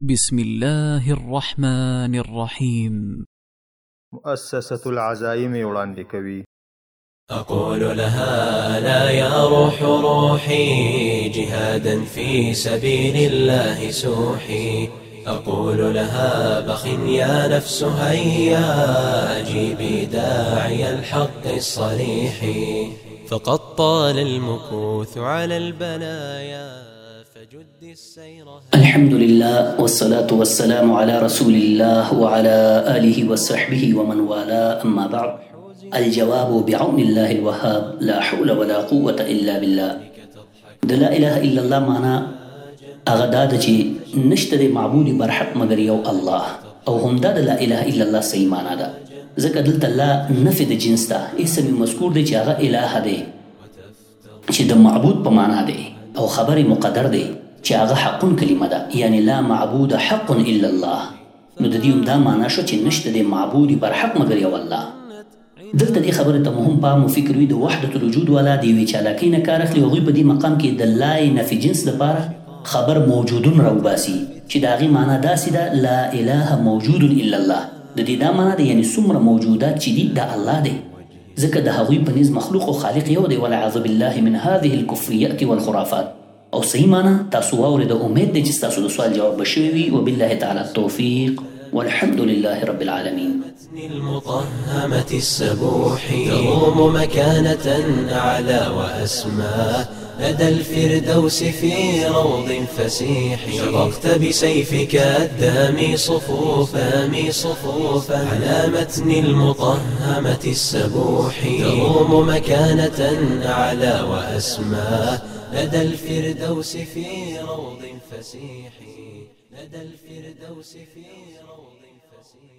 بسم الله الرحمن الرحيم. مؤسسة العزائم وړاندې کوي. أقول لها لا يا روح روحي جهادا في سبيل الله سوحي. أقول لها بخ يا نفس هيا أجيبي داعي الحق الصريح. فقد طال المكوث على البلايا فجد السير. الحمد لله والصلاة والسلام على رسول الله وعلى آله وصحبه ومن والاه، أما بعد. الجواب بعون الله الوهاب، لا حول ولا قوة إلا بالله. لا إله إلا الله معنا أغداد جي نشتري معبود برحق مگر يو الله، او هم دا لا إله إلا الله صحیح معنا ده. ځکه دلته لا نفي د جنس ده، اسم مذکور دی چې هغه اله دی چې د معبود په معنا دی، او خبر مقدر دی چې هغه حقون کلمه ده، یعنی لا معبود حق الا الله. نو د دې هم دا معنا شو چې نشته د معبود برحق مگر یو الله. دلته دې خبره ته مهم پام او فکر وي د وحدت الوجود والا دی وی چالاکی نه کار اخلي، هغوی په دې مقام کې د لا نفي جنس لپاره خبر موجودون راوباسي چې د هغې معنا داسې ده لا اله موجود الا الله. د دې دا معنا ده یعنی څومره موجودات چې دي د الله دی، ځکه د هغوی په نظم مخلوق او خالق یو دی. والعیاذ بالله من هذه الکفریات والخرافات. او صحیح معنا تاسو واورئ، د امید دی چې ستاسو د سوال جواب به شوی وي. وبالله تعالی التوفیق والحمد لله رب العالمين. المطهمة السبوح تروم مكانة أعلى وأسمى لدى الفردوس في روض فسيح. شققت بسيفك الدامي صفوفا على متن المطهمة السبوح. تروم مكانة أعلى وأسمى لدى الفردوس في روض فسيح. لدى الفردوس في روض فسيح.